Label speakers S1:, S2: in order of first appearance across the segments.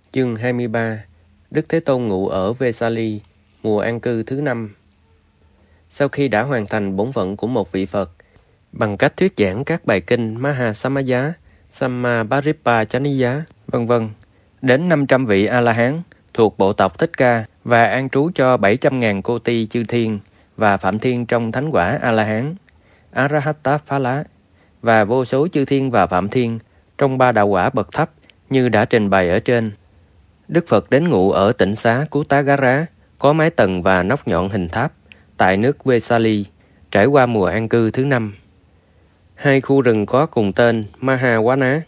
S1: Chương 23. Đức Thế Tôn ngụ ở Vesali, mùa an cư thứ 5. Sau khi đã hoàn thành bổn phận của một vị Phật, bằng cách thuyết giảng các bài kinh Mahasamaya, Sammaparipachaniya, v.v. đến 500 vị A-la-hán thuộc bộ tộc Thích Ca và an trú cho 700.000 cô ti chư thiên và phạm thiên trong thánh quả A-la-hán, Arahata-phala, và vô số chư thiên và phạm thiên trong ba đạo quả bậc thấp như đã trình bày ở trên. Đức Phật đến ngụ ở tỉnh xá Kutagara, có mái tầng và nóc nhọn hình tháp, tại nước Vesali, trải qua mùa an cư thứ 5. Hai khu rừng có cùng tên Mahawana.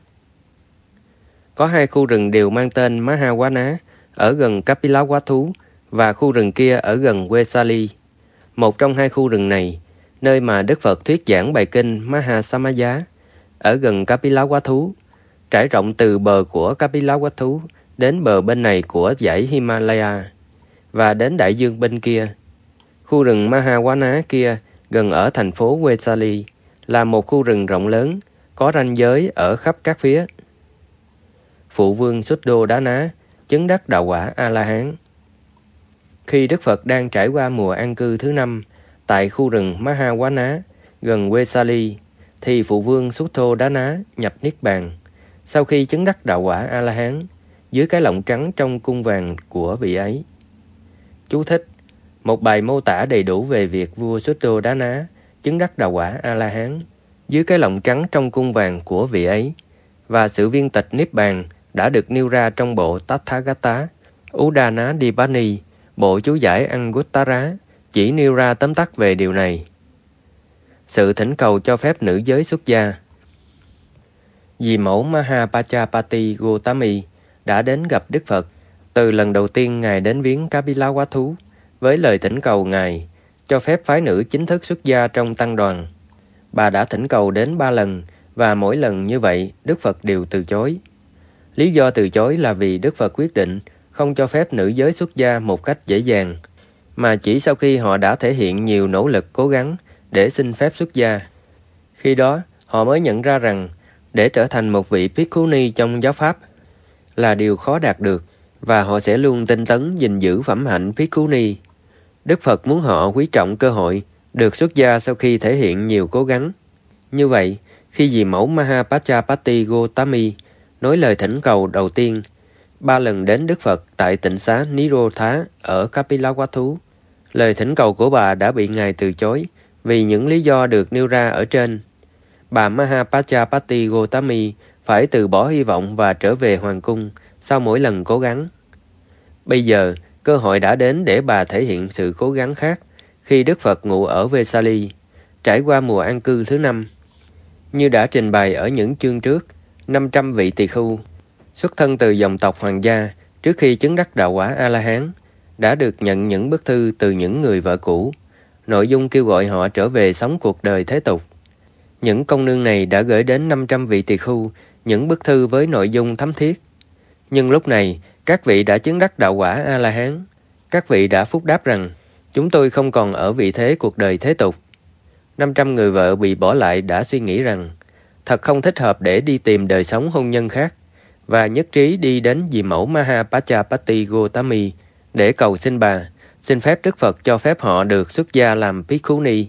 S1: Có hai khu rừng đều mang tên Mahawana, ở gần Kapilavatthu, và khu rừng kia ở gần Vesali. Một trong hai khu rừng này, nơi mà Đức Phật thuyết giảng bài kinh Mahasamaya, ở gần Kapilavatthu, trải rộng từ bờ của Kapilavatthu đến bờ bên này của dãy Himalaya, và đến đại dương bên kia. Khu rừng Mahawana kia, gần ở thành phố Vesali, là một khu rừng rộng lớn, có ranh giới ở khắp các phía. Phụ vương Suddhodana chứng đắc đạo quả A-la-hán. Khi Đức Phật đang trải qua mùa an cư thứ 5 tại khu rừng Mahawana gần Vesali, thì phụ vương Suddhodana nhập niết bàn. Sau khi chứng đắc đạo quả A-la-hán, dưới cái lọng trắng trong cung vàng của vị ấy. Chú thích: một bài mô tả đầy đủ về việc vua Suddhodana chứng đắc đạo quả A-la-hán dưới cái lọng trắng trong cung vàng của vị ấy, và sự viên tịch niết bàn đã được nêu ra trong bộ Tathagata Udana Dipani, bộ chú giải Anguttara, chỉ nêu ra tóm tắt về điều này. Sự thỉnh cầu cho phép nữ giới xuất gia. Vì mẫu Mahapajapati Gotami đã đến gặp Đức Phật từ lần đầu tiên Ngài đến viếng Kapilavatthu với lời thỉnh cầu Ngài cho phép phái nữ chính thức xuất gia trong tăng đoàn. Bà đã thỉnh cầu đến 3 lần, và mỗi lần như vậy Đức Phật đều từ chối. Lý do từ chối là vì Đức Phật quyết định không cho phép nữ giới xuất gia một cách dễ dàng, mà chỉ sau khi họ đã thể hiện nhiều nỗ lực cố gắng để xin phép xuất gia. Khi đó, họ mới nhận ra rằng để trở thành một vị Bhikkhuni trong giáo pháp là điều khó đạt được, và họ sẽ luôn tinh tấn gìn giữ phẩm hạnh Bhikkhuni. Đức Phật muốn họ quý trọng cơ hội được xuất gia sau khi thể hiện nhiều cố gắng. Như vậy, khi vị mẫu Mahapajapati Gotami nói lời thỉnh cầu đầu tiên 3 lần đến Đức Phật tại tịnh xá Nirodha ở Kapilavatthu, lời thỉnh cầu của bà đã bị Ngài từ chối vì những lý do được nêu ra ở trên. Bà Mahapajapati Gotami phải từ bỏ hy vọng và trở về hoàng cung sau mỗi lần cố gắng. Bây giờ, cơ hội đã đến để bà thể hiện sự cố gắng khác khi Đức Phật ngụ ở Vesali, trải qua mùa an cư thứ 5. Như đã trình bày ở những chương trước, 500 vị tỳ khưu xuất thân từ dòng tộc hoàng gia trước khi chứng đắc đạo quả A-la-hán đã được nhận những bức thư từ những người vợ cũ, nội dung kêu gọi họ trở về sống cuộc đời thế tục. Những công nương này đã gửi đến 500 vị tỳ khưu những bức thư với nội dung thấm thiết. Nhưng lúc này, các vị đã chứng đắc đạo quả A-la-hán. Các vị đã phúc đáp rằng, chúng tôi không còn ở vị thế cuộc đời thế tục. 500 người vợ bị bỏ lại đã suy nghĩ rằng, thật không thích hợp để đi tìm đời sống hôn nhân khác, và nhất trí đi đến vị mẫu Mahapajapati Gotami để cầu xin bà, xin phép Đức Phật cho phép họ được xuất gia làm Bhikkhuni.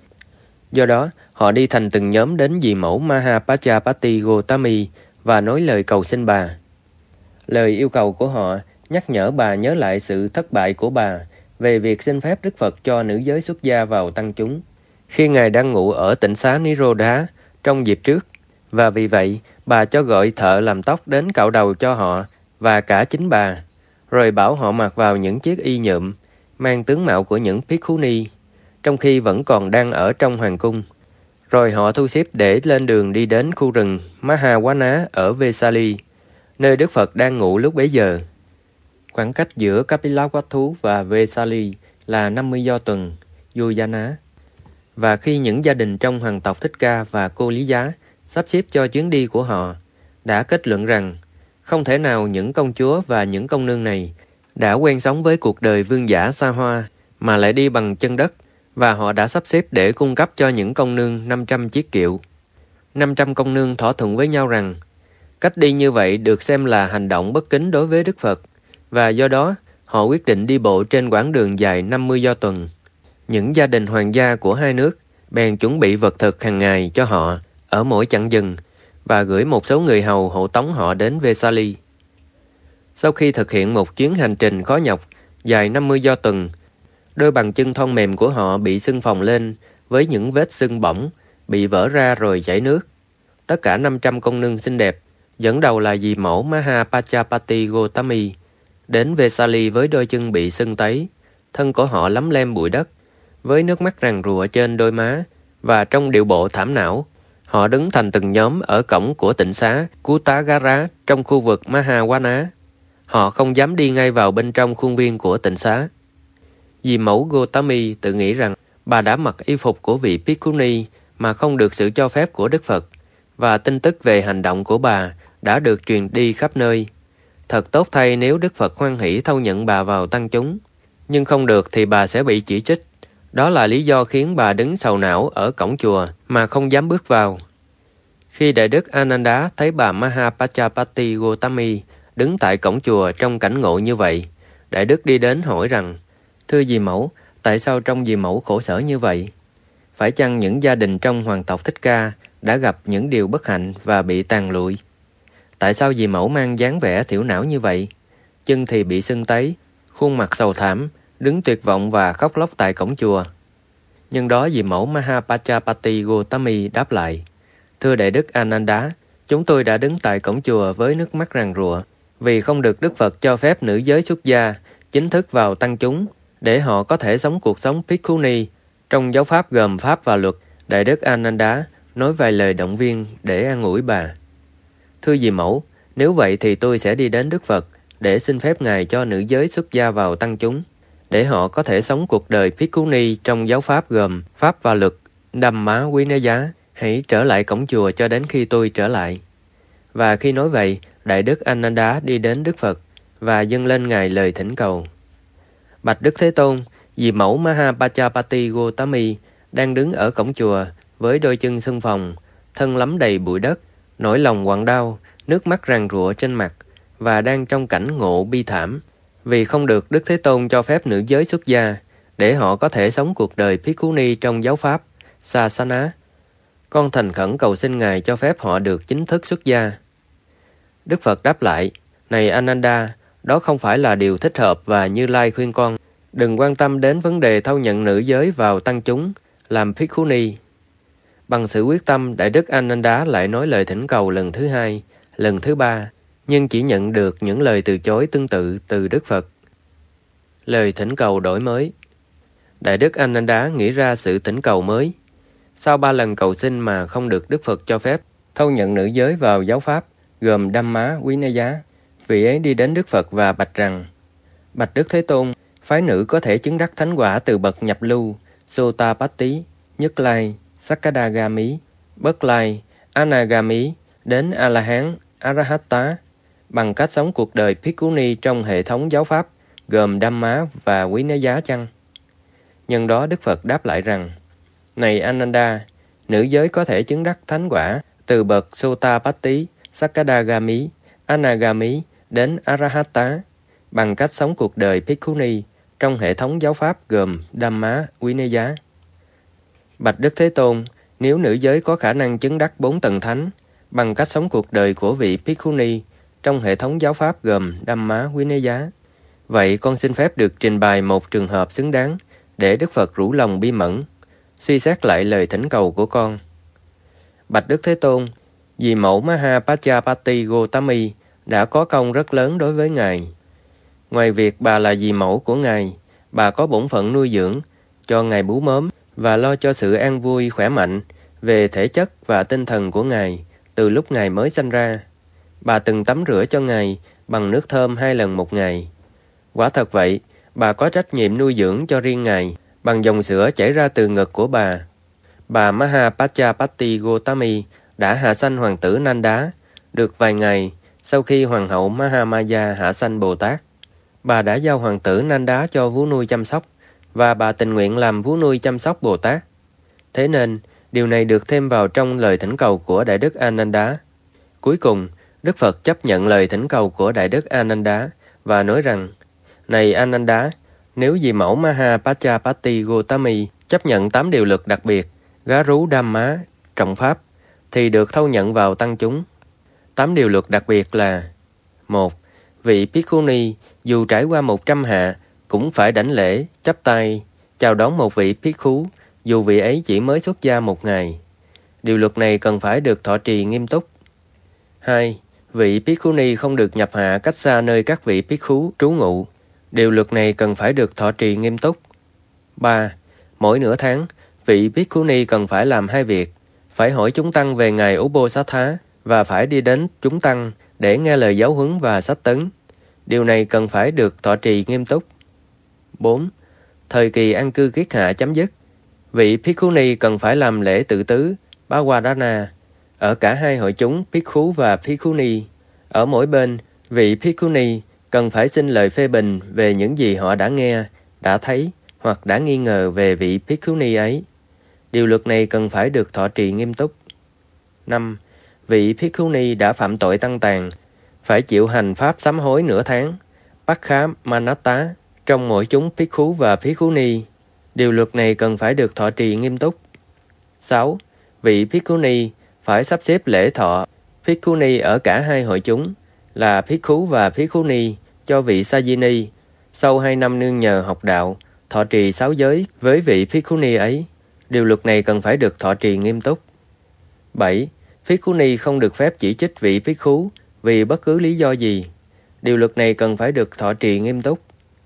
S1: Do đó, họ đi thành từng nhóm đến vị mẫu Mahapajapati Gotami và nói lời cầu xin bà. Lời yêu cầu của họ nhắc nhở bà nhớ lại sự thất bại của bà về việc xin phép Đức Phật cho nữ giới xuất gia vào tăng chúng khi Ngài đang ngụ ở tịnh xá Nirodha trong dịp trước, và vì vậy bà cho gọi thợ làm tóc đến cạo đầu cho họ và cả chính bà, rồi bảo họ mặc vào những chiếc y nhuộm mang tướng mạo của những Bhikkhuni trong khi vẫn còn đang ở trong hoàng cung. Rồi họ thu xếp để lên đường đi đến khu rừng Mahawana ở Vesali, nơi Đức Phật đang ngụ lúc bấy giờ. Khoảng cách giữa Kapilavatthu và Vesali là 50 do tuần, Yojana. Và khi những gia đình trong hoàng tộc Thích Ca và cô Lý Giá sắp xếp cho chuyến đi của họ, đã kết luận rằng không thể nào những công chúa và những công nương này đã quen sống với cuộc đời vương giả xa hoa mà lại đi bằng chân đất, và họ đã sắp xếp để cung cấp cho những công nương 500 chiếc kiệu. 500 công nương thỏa thuận với nhau rằng Cách đi như vậy được xem là hành động bất kính đối với Đức Phật, và do đó họ quyết định đi bộ trên quãng đường dài 50 do tuần. Những gia đình hoàng gia của hai nước bèn chuẩn bị vật thực hàng ngày cho họ ở mỗi chặng dừng và gửi một số người hầu hộ tống họ đến Vesali. Sau khi thực hiện một chuyến hành trình khó nhọc dài 50 do tuần, đôi bàn chân thon mềm của họ bị sưng phồng lên với những vết sưng bỏng, bị vỡ ra rồi chảy nước. Tất cả 500 công nương xinh đẹp, dẫn đầu là dì mẫu Mahapajapati Gotami, đến Vesali với đôi chân bị sưng tấy, thân của họ lấm lem bụi đất, với nước mắt ràn rụa trên đôi má, và trong điệu bộ thảm não, họ đứng thành từng nhóm ở cổng của tịnh xá Kutagara trong khu vực Mahawana. Họ không dám đi ngay vào bên trong khuôn viên của tịnh xá. Dì mẫu Gotami tự nghĩ rằng bà đã mặc y phục của vị Bhikkhuni mà không được sự cho phép của Đức Phật, và tin tức về hành động của bà đã được truyền đi khắp nơi. Thật tốt thay nếu Đức Phật hoan hỷ thâu nhận bà vào tăng chúng, nhưng không được thì bà sẽ bị chỉ trích. Đó là lý do khiến bà đứng sầu não ở cổng chùa mà không dám bước vào. Khi Đại đức Ananda thấy bà Mahapajapati Gotami đứng tại cổng chùa trong cảnh ngộ như vậy, Đại đức đi đến hỏi rằng: "Thưa dì mẫu, tại sao trông dì mẫu khổ sở như vậy? Phải chăng những gia đình trong hoàng tộc Thích Ca đã gặp những điều bất hạnh và bị tàn lụi? Tại sao dì mẫu mang dáng vẻ thiểu não như vậy? Chân thì bị sưng tấy, khuôn mặt sầu thảm, đứng tuyệt vọng và khóc lóc tại cổng chùa." Nhưng đó dì mẫu Mahapajapati Gotami đáp lại: "Thưa Đại đức Ananda, chúng tôi đã đứng tại cổng chùa với nước mắt ràn rụa, vì không được Đức Phật cho phép nữ giới xuất gia chính thức vào tăng chúng, để họ có thể sống cuộc sống Bhikkhuni trong giáo pháp gồm pháp và luật." Đại đức Ananda nói vài lời động viên để an ủi bà. "Thưa dì mẫu, nếu vậy thì tôi sẽ đi đến Đức Phật để xin phép Ngài cho nữ giới xuất gia vào tăng chúng, để họ có thể sống cuộc đời Bhikkhuni trong giáo pháp gồm pháp và luật Dhamma Vinaya. Hãy trở lại cổng chùa cho đến khi tôi trở lại." Và khi nói vậy, Đại đức Ananda đi đến Đức Phật và dâng lên Ngài lời thỉnh cầu. "Bạch Đức Thế Tôn, dì mẫu Mahapajapati Gotami đang đứng ở cổng chùa với đôi chân sưng phồng, thân lấm đầy bụi đất, nỗi lòng quặn đau, nước mắt ràn rụa trên mặt, và đang trong cảnh ngộ bi thảm, vì không được Đức Thế Tôn cho phép nữ giới xuất gia, để họ có thể sống cuộc đời Bhikkhuni trong giáo pháp Sasana. Con thành khẩn cầu xin Ngài cho phép họ được chính thức xuất gia." Đức Phật đáp lại: "Này Ananda, đó không phải là điều thích hợp, và Như Lai khuyên con đừng quan tâm đến vấn đề thâu nhận nữ giới vào tăng chúng làm Bhikkhuni." Bằng sự quyết tâm, Đại đức Ananda lại nói lời thỉnh cầu lần thứ hai, lần thứ ba, nhưng chỉ nhận được những lời từ chối tương tự từ Đức Phật. Lời thỉnh cầu đổi mới. Đại đức Ananda nghĩ ra sự thỉnh cầu mới. Sau 3 lần cầu xin mà không được Đức Phật cho phép thâu nhận nữ giới vào giáo pháp gồm Dhamma Vinaya, vị ấy đi đến Đức Phật và bạch rằng: "Bạch Đức Thế Tôn, phái nữ có thể chứng đắc thánh quả từ bậc nhập lưu, Sotapatti, Nhất Lai, Sakadagami, Bất Lai, Anagami đến A-la-hán, Arahata bằng cách sống cuộc đời Bhikkhuni trong hệ thống giáo pháp gồm Dhamma và Vinaya chăng?" Nhân đó Đức Phật đáp lại rằng: "Này Ananda, nữ giới có thể chứng đắc thánh quả từ bậc Sotapatti, Sakadagami, Anagami đến Arahata bằng cách sống cuộc đời Bhikkhuni trong hệ thống giáo pháp gồm Dhamma Vinaya. Bạch Đức Thế Tôn, nếu nữ giới có khả năng chứng đắc 4 tầng thánh bằng cách sống cuộc đời của vị Bhikkhuni trong hệ thống giáo pháp gồm Dhamma Vinaya, vậy con xin phép được trình bày một trường hợp xứng đáng để Đức Phật rủ lòng bi mẫn, suy xét lại lời thỉnh cầu của con." Bạch Đức Thế Tôn, dì mẫu Mahapajapati Gotami đã có công rất lớn đối với Ngài. Ngoài việc bà là dì mẫu của Ngài, bà có bổn phận nuôi dưỡng, cho Ngài bú mớm và lo cho sự an vui khỏe mạnh về thể chất và tinh thần của Ngài từ lúc Ngài mới sanh ra. Bà từng tắm rửa cho Ngài bằng nước thơm 2 lần một ngày. Quả thật vậy, bà có trách nhiệm nuôi dưỡng cho riêng Ngài bằng dòng sữa chảy ra từ ngực của bà. Bà Mahapajapati Gotami đã hạ sanh hoàng tử Nanda được vài ngày sau khi hoàng hậu Mahamaya hạ sanh Bồ Tát. Bà đã giao hoàng tử Nanda cho vú nuôi chăm sóc, và bà tình nguyện làm vú nuôi chăm sóc Bồ Tát. Thế nên, điều này được thêm vào trong lời thỉnh cầu của Đại đức Ananda. Cuối cùng, Đức Phật chấp nhận lời thỉnh cầu của Đại Đức Ananda và nói rằng: Này Ananda, nếu vị mẫu Mahapajapati Gotami chấp nhận 8 điều luật đặc biệt, Garu Dhamma, trọng pháp, thì được thâu nhận vào tăng chúng. 8 điều luật đặc biệt là: 1. Vị Bhikkhuni dù trải qua 100 hạ cũng phải đảnh lễ, chắp tay, chào đón một vị Bhikkhu dù vị ấy chỉ mới xuất gia 1 ngày. Điều luật này cần phải được thọ trì nghiêm túc. 2. Vị Bhikkhuni không được nhập hạ cách xa nơi các vị Bhikkhu trú ngụ. Điều luật này cần phải được thọ trì nghiêm túc. 3. Mỗi nửa tháng, vị Bhikkhuni cần phải làm 2 việc: phải hỏi chúng tăng về ngày Uposatha và phải đi đến chúng tăng để nghe lời giáo huấn và sách tấn. Điều này cần phải được thọ trì nghiêm túc. 4. Thời kỳ an cư kiết hạ chấm dứt, vị Bhikkhuni cần phải làm lễ tự tứ Bhawadana ở cả 2 hội chúng Bhikkhu và Bhikkhuni. Ở mỗi bên, vị Bhikkhuni cần phải xin lời phê bình về những gì họ đã nghe, đã thấy hoặc đã nghi ngờ về vị Bhikkhuni ấy. Điều luật này cần phải được thọ trì nghiêm túc. 5. Vị Bhikkhuni đã phạm tội tăng tàn phải chịu hành pháp sám hối nửa tháng Pakhamanatta trong mỗi chúng Bhikkhu và Bhikkhuni. Điều luật này cần phải được thọ trì nghiêm túc. 6. Vị Bhikkhuni phải sắp xếp lễ thọ Bhikkhuni ở cả 2 hội chúng là Bhikkhu và Bhikkhuni cho vị Sajini. Sau 2 năm nương nhờ học đạo, thọ trì 6 giới với vị Bhikkhuni ấy. Điều luật này cần phải được thọ trì nghiêm túc. 7. Bhikkhuni không được phép chỉ trích vị Bhikkhu vì bất cứ lý do gì. Điều luật này cần phải được thọ trì nghiêm túc.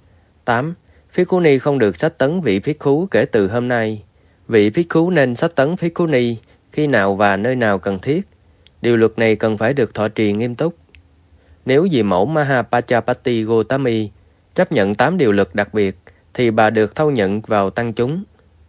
S1: 8. Bhikkhuni không được sách tấn vị Bhikkhu kể từ hôm nay. Vị Bhikkhu nên sách tấn Bhikkhuni khi nào và nơi nào cần thiết. Điều luật này cần phải được thọ trì nghiêm túc. Nếu vị mẫu Mahapajapati Gotami chấp nhận 8 điều luật đặc biệt, thì bà được thâu nhận vào tăng chúng.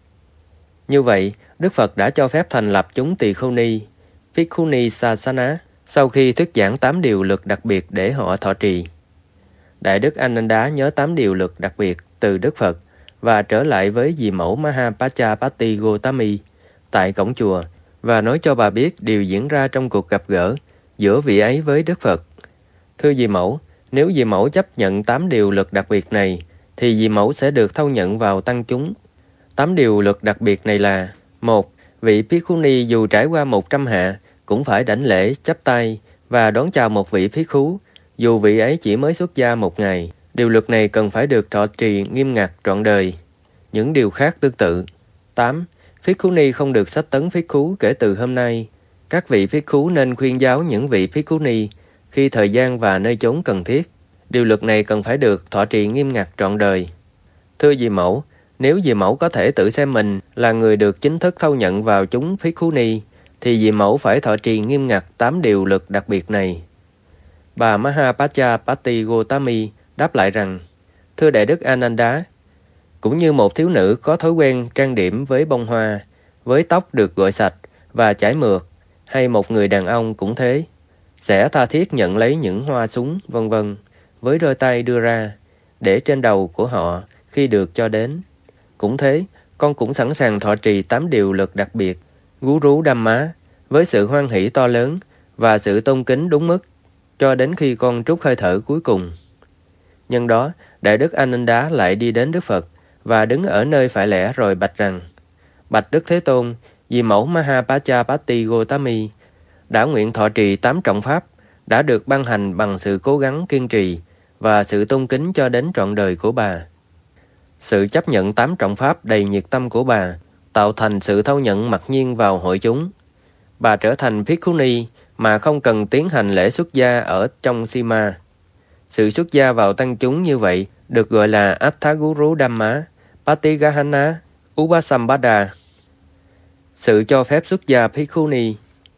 S1: Như vậy, Đức Phật đã cho phép thành lập chúng Tỳ Khưu Ni, Bhikkhuni Sasana, sau khi thuyết giảng 8 điều luật đặc biệt để họ thọ trì. Đại Đức Ananda nhớ 8 điều luật đặc biệt từ Đức Phật và trở lại với vị mẫu Mahapajapati Gotami tại cổng chùa và nói cho bà biết điều diễn ra trong cuộc gặp gỡ giữa vị ấy với Đức Phật. Thưa vị mẫu, nếu vị mẫu chấp nhận 8 điều luật đặc biệt này, thì vị mẫu sẽ được thâu nhận vào tăng chúng. 8 điều luật đặc biệt này là: 1. Vị Bhikkhuni dù trải qua 100 hạ cũng phải đảnh lễ, chắp tay và đón chào một vị Bhikkhu dù vị ấy chỉ mới xuất gia 1 ngày. Điều luật này cần phải được thọ trì nghiêm ngặt trọn đời. Những điều khác tương tự. 8. Bhikkhuni không được sách tấn Bhikkhu kể từ hôm nay. Các vị Bhikkhu nên khuyên giáo những vị Bhikkhuni khi thời gian và nơi chốn cần thiết. Điều luật này cần phải được thọ trì nghiêm ngặt trọn đời. Thưa vị mẫu, nếu vị mẫu có thể tự xem mình là người được chính thức thâu nhận vào chúng Bhikkhuni, thì vị mẫu phải thọ trì nghiêm ngặt 8 điều luật đặc biệt này. Bà Mahapajapati Gotami đáp lại rằng: Thưa Đại Đức Ananda, cũng như một thiếu nữ có thói quen trang điểm với bông hoa, với tóc được gội sạch và chải mượt, hay một người đàn ông cũng thế, sẽ tha thiết nhận lấy những hoa súng vân vân với đôi tay đưa ra để trên đầu của họ khi được cho đến. Cũng thế, con cũng sẵn sàng thọ trì 8 điều luật đặc biệt Guru Dhamma với sự hoan hỷ to lớn và sự tôn kính đúng mức cho đến khi con trút hơi thở cuối cùng. Nhân đó, Đại Đức Ananda lại đi đến Đức Phật và đứng ở nơi phải lẽ rồi bạch rằng: Bạch Đức Thế Tôn, vì mẫu Mahapajapati Gotami đã nguyện thọ trì 8 trọng pháp đã được ban hành bằng sự cố gắng kiên trì và sự tôn kính cho đến trọn đời của bà. Sự chấp nhận 8 trọng pháp đầy nhiệt tâm của bà tạo thành sự thâu nhận mặc nhiên vào hội chúng. Bà trở thành Bhikkhuni mà không cần tiến hành lễ xuất gia ở trong Sima. Sự xuất gia vào tăng chúng như vậy được gọi là Atthaguru Dhamma, Patigahana, Upasambada. Sự cho phép xuất gia Bhikkhuni.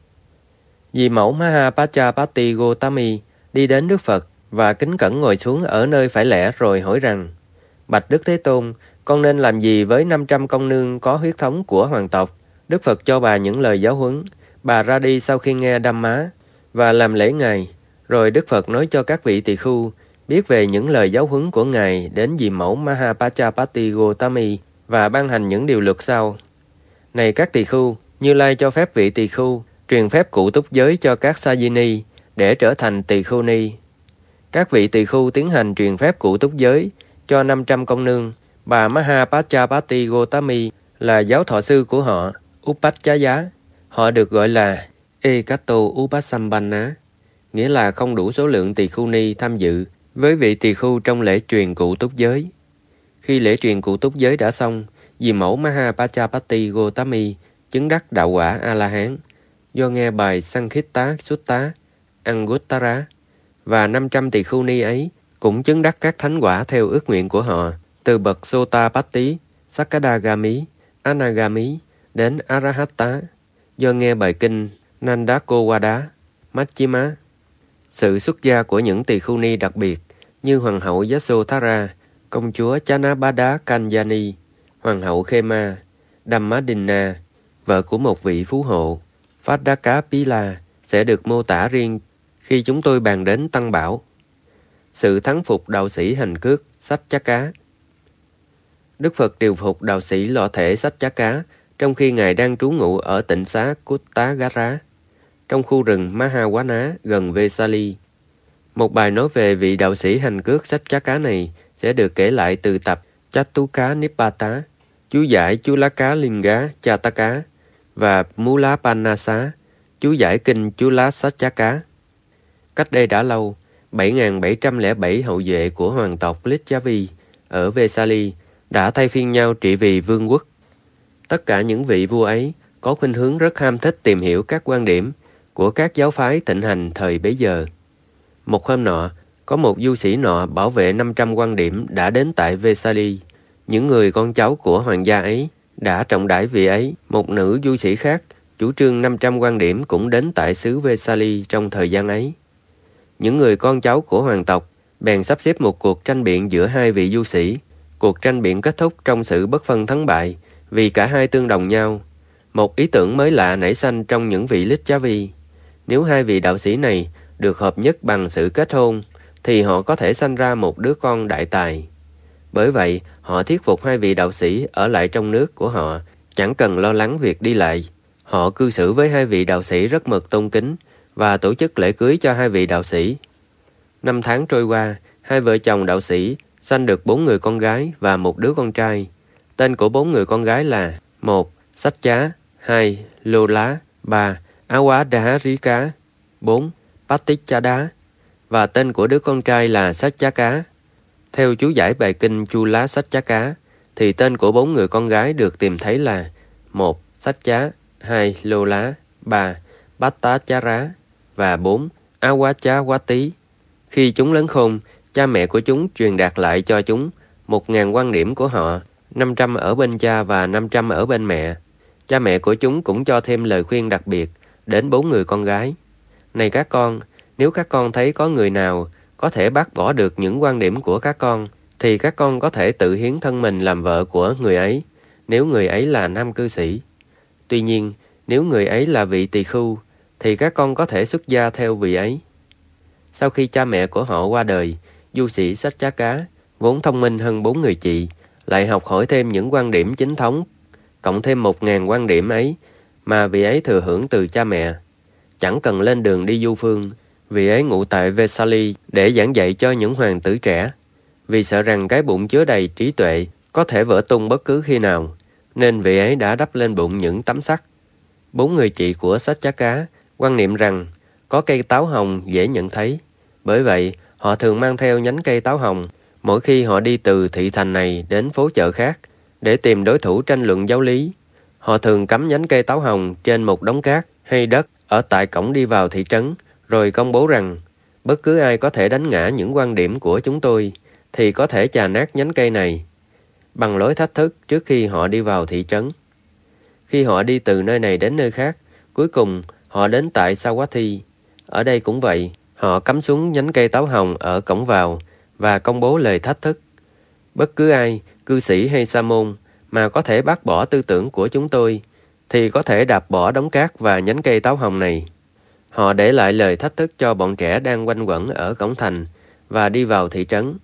S1: Vị mẫu Mahapajapati Gotami đi đến Đức Phật và kính cẩn ngồi xuống ở nơi phải lẽ rồi hỏi rằng: Bạch Đức Thế Tôn, con nên làm gì với 500 công nương có huyết thống của hoàng tộc? Đức Phật cho bà những lời giáo huấn. Bà ra đi sau khi nghe Dhamma và làm lễ Ngài. Rồi Đức Phật nói cho các vị tỳ khưu biết về những lời giáo huấn của Ngài đến vị mẫu Mahapajapati Gotami và ban hành những điều luật sau. Này các tỳ khưu, Như Lai cho phép vị tỳ khưu truyền phép cụ túc giới cho các Sajini để trở thành tỳ khưu ni. Các vị tỳ khưu tiến hành truyền phép cụ túc giới cho 500 công nương. Bà Mahapajapati Gotami là giáo thọ sư của họ, Upachaya. Họ được gọi là Ekato Upasambanna, nghĩa là không đủ số lượng tỳ khưu ni tham dự với vị tỳ khưu trong lễ truyền cụ túc giới. Khi lễ truyền cụ túc giới đã xong, dì mẫu Mahapajapati Gotami chứng đắc đạo quả A-la-hán do nghe bài Sankhita Sutta Anguttara, và 500 tỳ khưu ni ấy cũng chứng đắc các thánh quả theo ước nguyện của họ, từ bậc Sotapatti, Sakadagami, Anagami đến Arahata, do nghe bài kinh Nandakowada, Majjhima. Sự xuất gia của những tỳ khưu ni đặc biệt như Hoàng hậu Yasodhara, công chúa Chanabada Kalyani, Hoàng hậu Khema, Dhammadinna, vợ của một vị phú hộ, Phadakapila, sẽ được mô tả riêng khi chúng tôi bàn đến Tăng Bảo. Sự thắng phục đạo sĩ hành cước Saccaka. Đức Phật điều phục đạo sĩ lọ thể Saccaka trong khi Ngài đang trú ngụ ở tịnh xá Kuttagara, trong khu rừng Mahawana gần Vesali. Một bài nói về vị đạo sĩ hành cước Saccaka này sẽ được kể lại từ tập Chatuka Nipata, chú giải Chulaka Linga Chataka và Mulapanasa, chú giải kinh Chula Saccaka. Cách đây đã lâu, 7.707 hậu duệ của hoàng tộc Licchavi ở Vesali đã thay phiên nhau trị vì vương quốc. Tất cả những vị vua ấy có khuynh hướng rất ham thích tìm hiểu các quan điểm của các giáo phái thịnh hành thời bấy giờ. Một hôm nọ, có một du sĩ nọ bảo vệ 500 quan điểm đã đến tại Vesali. Những người con cháu của hoàng gia ấy đã trọng đãi vị ấy. Một nữ du sĩ khác chủ trương 500 quan điểm cũng đến tại xứ Vesali trong thời gian ấy. Những người con cháu của hoàng tộc bèn sắp xếp một cuộc tranh biện giữa hai vị du sĩ. Cuộc tranh biện kết thúc trong sự bất phân thắng bại vì cả hai tương đồng nhau. Một ý tưởng mới lạ nảy sanh trong những vị Licchavi. Nếu hai vị đạo sĩ này được hợp nhất bằng sự kết hôn, thì họ có thể sanh ra một đứa con đại tài. Bởi vậy, họ thuyết phục hai vị đạo sĩ ở lại trong nước của họ, chẳng cần lo lắng việc đi lại. Họ cư xử với hai vị đạo sĩ rất mực tôn kính và tổ chức lễ cưới cho hai vị đạo sĩ. 5 tháng trôi qua, hai vợ chồng đạo sĩ sanh được 4 người con gái và một đứa con trai. Tên của 4 người con gái là: 1. Satcha, 2. Lola, 3. Awadharika, 4. Patichada, và tên của đứa con trai là Saccaka. Theo chú giải bài kinh Chula Saccaka, thì tên của 4 người con gái được tìm thấy là: 1. Satcha, 2. Lola, 3. Patachara và 4. Awachawati. Khi chúng lớn khôn, cha mẹ của chúng truyền đạt lại cho chúng 1.000 quan điểm của họ, 500 ở bên cha và 500 ở bên mẹ. Cha mẹ của chúng cũng cho thêm lời khuyên đặc biệt đến 4 người con gái. Này các con, nếu các con thấy có người nào có thể bác bỏ được những quan điểm của các con, thì các con có thể tự hiến thân mình làm vợ của người ấy, nếu người ấy là nam cư sĩ. Tuy nhiên, nếu người ấy là vị tỳ khưu, thì các con có thể xuất gia theo vị ấy. Sau khi cha mẹ của họ qua đời, du sĩ Saccaka, vốn thông minh hơn 4 người chị, lại học hỏi thêm những quan điểm chính thống, cộng thêm 1.000 quan điểm ấy mà vị ấy thừa hưởng từ cha mẹ. Chẳng cần lên đường đi du phương, vị ấy ngụ tại Vesali để giảng dạy cho những hoàng tử trẻ. Vì sợ rằng cái bụng chứa đầy trí tuệ có thể vỡ tung bất cứ khi nào, nên vị ấy đã đắp lên bụng những tấm sắt. 4 người chị của Saccaka quan niệm rằng có cây táo hồng dễ nhận thấy. Bởi vậy, họ thường mang theo nhánh cây táo hồng mỗi khi họ đi từ thị thành này đến phố chợ khác để tìm đối thủ tranh luận giáo lý. Họ thường cắm nhánh cây táo hồng trên một đống cát hay đất ở tại cổng đi vào thị trấn, rồi công bố rằng bất cứ ai có thể đánh ngã những quan điểm của chúng tôi thì có thể chà nát nhánh cây này, bằng lối thách thức trước khi họ đi vào thị trấn. Khi họ đi từ nơi này đến nơi khác, cuối cùng họ đến tại Sawathi. Ở đây cũng vậy, họ cắm xuống nhánh cây táo hồng ở cổng vào và công bố lời thách thức. Bất cứ ai, cư sĩ hay sa môn, mà có thể bác bỏ tư tưởng của chúng tôi, thì có thể đạp bỏ đống cát và nhánh cây táo hồng này. Họ để lại lời thách thức cho bọn trẻ đang quanh quẩn ở cổng thành và đi vào thị trấn.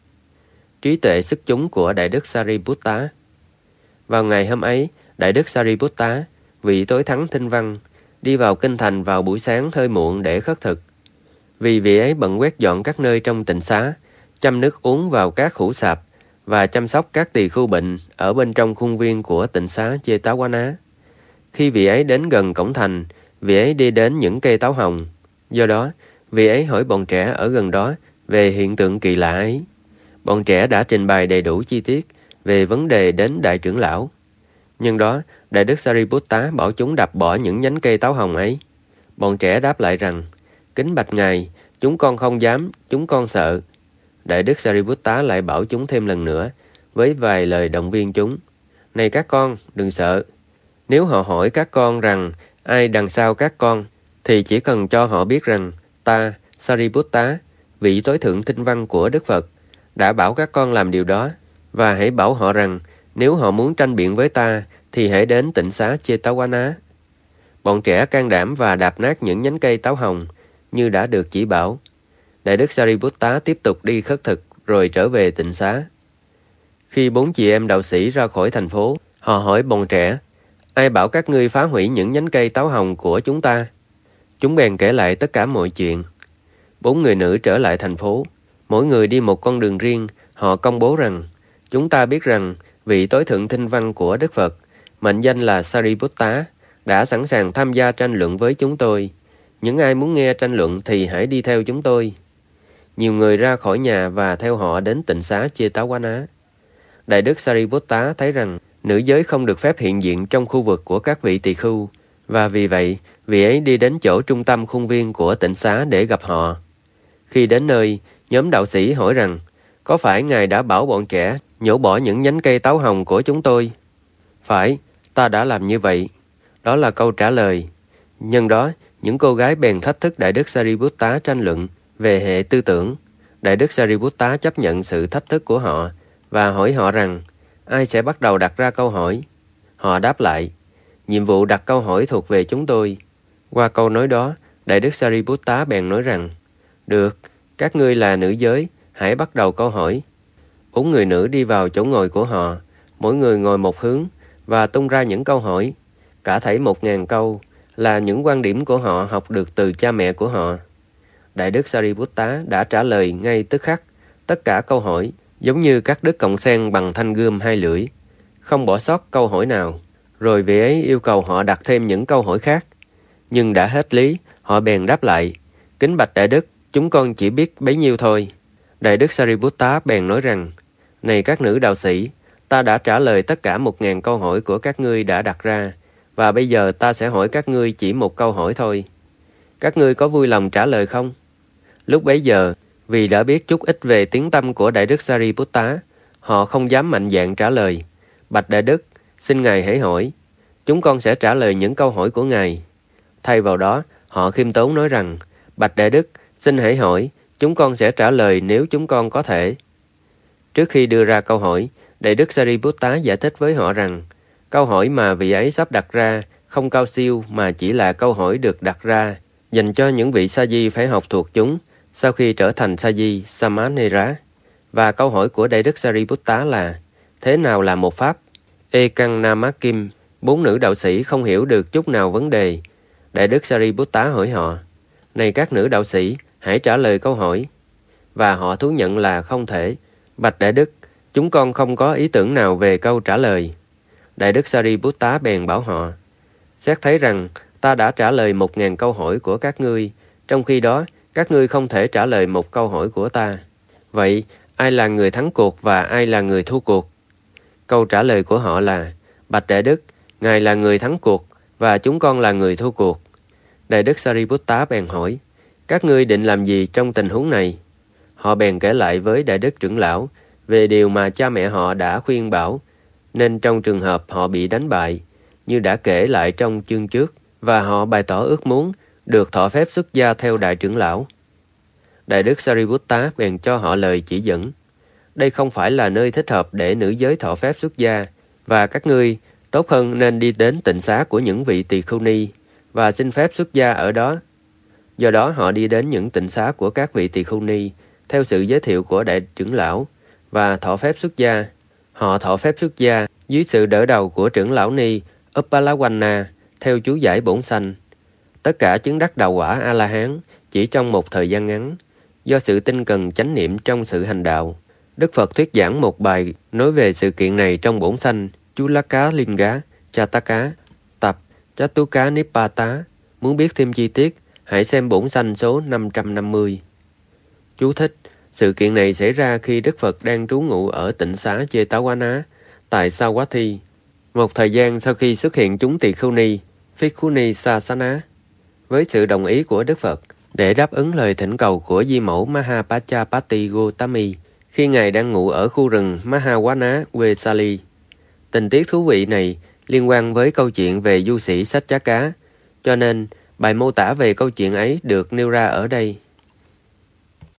S1: Trí tuệ xuất chúng của Đại đức Sariputta. Vào ngày hôm ấy, Đại đức Sariputta, vị tối thắng thinh văn, đi vào kinh thành vào buổi sáng hơi muộn để khất thực. vì vị ấy bận quét dọn các nơi trong tịnh xá, châm nước uống vào các khủ sạp và chăm sóc các tỳ khưu bệnh ở bên trong khuôn viên của tịnh xá Jetavana. Khi vị ấy đến gần cổng thành, vị ấy đi đến những cây táo hồng. Do đó, vị ấy hỏi bọn trẻ ở gần đó về hiện tượng kỳ lạ ấy. Bọn trẻ đã trình bày đầy đủ chi tiết về vấn đề đến đại trưởng lão. Nhân đó, Đại đức Sariputta bảo chúng đập bỏ những nhánh cây táo hồng ấy. Bọn trẻ đáp lại rằng, kính bạch ngài, chúng con không dám, chúng con sợ. Đại đức Sariputta lại bảo chúng thêm lần nữa, với vài lời động viên chúng. Này các con, đừng sợ. Nếu họ hỏi các con rằng ai đằng sau các con, thì chỉ cần cho họ biết rằng ta, Sariputta, vị tối thượng tinh văn của Đức Phật, đã bảo các con làm điều đó. Và hãy bảo họ rằng nếu họ muốn tranh biện với ta, thì hãy đến tịnh xá Jetavana. Bọn trẻ can đảm và đạp nát những nhánh cây táo hồng như đã được chỉ bảo. Đại đức Sariputta tiếp tục đi khất thực rồi trở về tịnh xá. Khi 4 chị em đạo sĩ ra khỏi thành phố, họ hỏi bọn trẻ, ai bảo các ngươi phá hủy những nhánh cây táo hồng của chúng ta? Chúng bèn kể lại tất cả mọi chuyện. 4 người nữ trở lại thành phố, mỗi người đi một con đường riêng. Họ công bố rằng, chúng ta biết rằng vị tối thượng tinh văn của Đức Phật, mệnh danh là Sariputta, đã sẵn sàng tham gia tranh luận với chúng tôi. Những ai muốn nghe tranh luận thì hãy đi theo chúng tôi. Nhiều người ra khỏi nhà và theo họ đến tịnh xá Jetavana. Đại đức Sariputta thấy rằng nữ giới không được phép hiện diện trong khu vực của các vị tỳ khưu, và vì vậy, vị ấy đi đến chỗ trung tâm khuôn viên của tịnh xá để gặp họ. Khi đến nơi, nhóm đạo sĩ hỏi rằng, có phải ngài đã bảo bọn trẻ nhổ bỏ những nhánh cây táo hồng của chúng tôi? Phải, ta đã làm như vậy. Đó là câu trả lời. Nhân đó, những cô gái bèn thách thức Đại đức Sariputta tranh luận về hệ tư tưởng. Đại đức Sariputta chấp nhận sự thách thức của họ và hỏi họ rằng, ai sẽ bắt đầu đặt ra câu hỏi? Họ đáp lại, nhiệm vụ đặt câu hỏi thuộc về chúng tôi. Qua câu nói đó, Đại đức Sariputta bèn nói rằng, được, các ngươi là nữ giới, hãy bắt đầu câu hỏi. 4 người nữ đi vào chỗ ngồi của họ, mỗi người ngồi một hướng và tung ra những câu hỏi. Cả thảy 1000 câu là những quan điểm của họ học được từ cha mẹ của họ. Đại đức Sariputta đã trả lời ngay tức khắc tất cả câu hỏi, giống như cắt đứt cọng sen bằng thanh gươm 2 lưỡi, không bỏ sót câu hỏi nào. Rồi vị ấy yêu cầu họ đặt thêm những câu hỏi khác. Nhưng đã hết lý, họ bèn đáp lại, kính bạch đại đức, chúng con chỉ biết bấy nhiêu thôi. Đại đức Sariputta bèn nói rằng, này các nữ đạo sĩ, ta đã trả lời tất cả 1000 câu hỏi của các ngươi đã đặt ra, và bây giờ ta sẽ hỏi các ngươi chỉ một câu hỏi thôi. Các ngươi có vui lòng trả lời không? Lúc bấy giờ, vì đã biết chút ít về tiếng tâm của Đại đức Sariputta, họ không dám mạnh dạn trả lời. Bạch đại đức, xin ngài hãy hỏi. Chúng con sẽ trả lời những câu hỏi của ngài. Thay vào đó, họ khiêm tốn nói rằng, bạch đại đức, xin hãy hỏi, chúng con sẽ trả lời nếu chúng con có thể. Trước khi đưa ra câu hỏi, Đại đức Sariputta giải thích với họ rằng, câu hỏi mà vị ấy sắp đặt ra không cao siêu mà chỉ là câu hỏi được đặt ra dành cho những vị sa di phải học thuộc chúng sau khi trở thành sa di Samanera. Và câu hỏi của Đại đức Sariputta là, thế nào là một pháp? Ekang Namakim, 4 nữ đạo sĩ không hiểu được chút nào vấn đề. Đại đức Sariputta hỏi họ, này các nữ đạo sĩ, hãy trả lời câu hỏi. Và họ thú nhận là không thể. Bạch đại đức, chúng con không có ý tưởng nào về câu trả lời. Đại đức Sariputta bèn bảo họ, xét thấy rằng ta đã trả lời 1000 câu hỏi của các ngươi, trong khi đó các ngươi không thể trả lời một câu hỏi của ta. Vậy, ai là người thắng cuộc và ai là người thua cuộc? Câu trả lời của họ là, bạch đại đức, ngài là người thắng cuộc và chúng con là người thua cuộc. Đại đức Sariputta bèn hỏi, các ngươi định làm gì trong tình huống này? Họ bèn kể lại với Đại đức trưởng lão về điều mà cha mẹ họ đã khuyên bảo, nên trong trường hợp họ bị đánh bại, như đã kể lại trong chương trước, và họ bày tỏ ước muốn được thọ phép xuất gia theo đại trưởng lão. Đại đức Sariputta bèn cho họ lời chỉ dẫn. Đây không phải là nơi thích hợp để nữ giới thọ phép xuất gia, và các ngươi tốt hơn nên đi đến tịnh xá của những vị tỳ khưu ni và xin phép xuất gia ở đó. Do đó họ đi đến những tịnh xá của các vị tỳ khưu ni theo sự giới thiệu của đại trưởng lão và thọ phép xuất gia. Họ thọ phép xuất gia dưới sự đỡ đầu của trưởng lão ni Uppalawanna theo chú giải bổn sanh. Tất cả chứng đắc đạo quả A-la-hán chỉ trong một thời gian ngắn, do sự tinh cần chánh niệm trong sự hành đạo. Đức Phật thuyết giảng một bài nói về sự kiện này trong bổn sanh Chulaka Linga Chataka tập Chatuka Nipata. Muốn biết thêm chi tiết, hãy xem bổn sanh số 550. Chú thích: sự kiện này xảy ra khi Đức Phật đang trú ngụ ở tịnh xá Jetavana tại Savatthi, một thời gian sau khi xuất hiện chúng tỳ khưu ni Phikkhuni Sasana. Với sự đồng ý của Đức Phật, để đáp ứng lời thỉnh cầu của Di mẫu Mahapachapati Gotami khi Ngài đang ngụ ở khu rừng Mahawana Vesali. Tình tiết thú vị này liên quan với câu chuyện về du sĩ Sách Chá Cá, cho nên bài mô tả về câu chuyện ấy được nêu ra ở đây.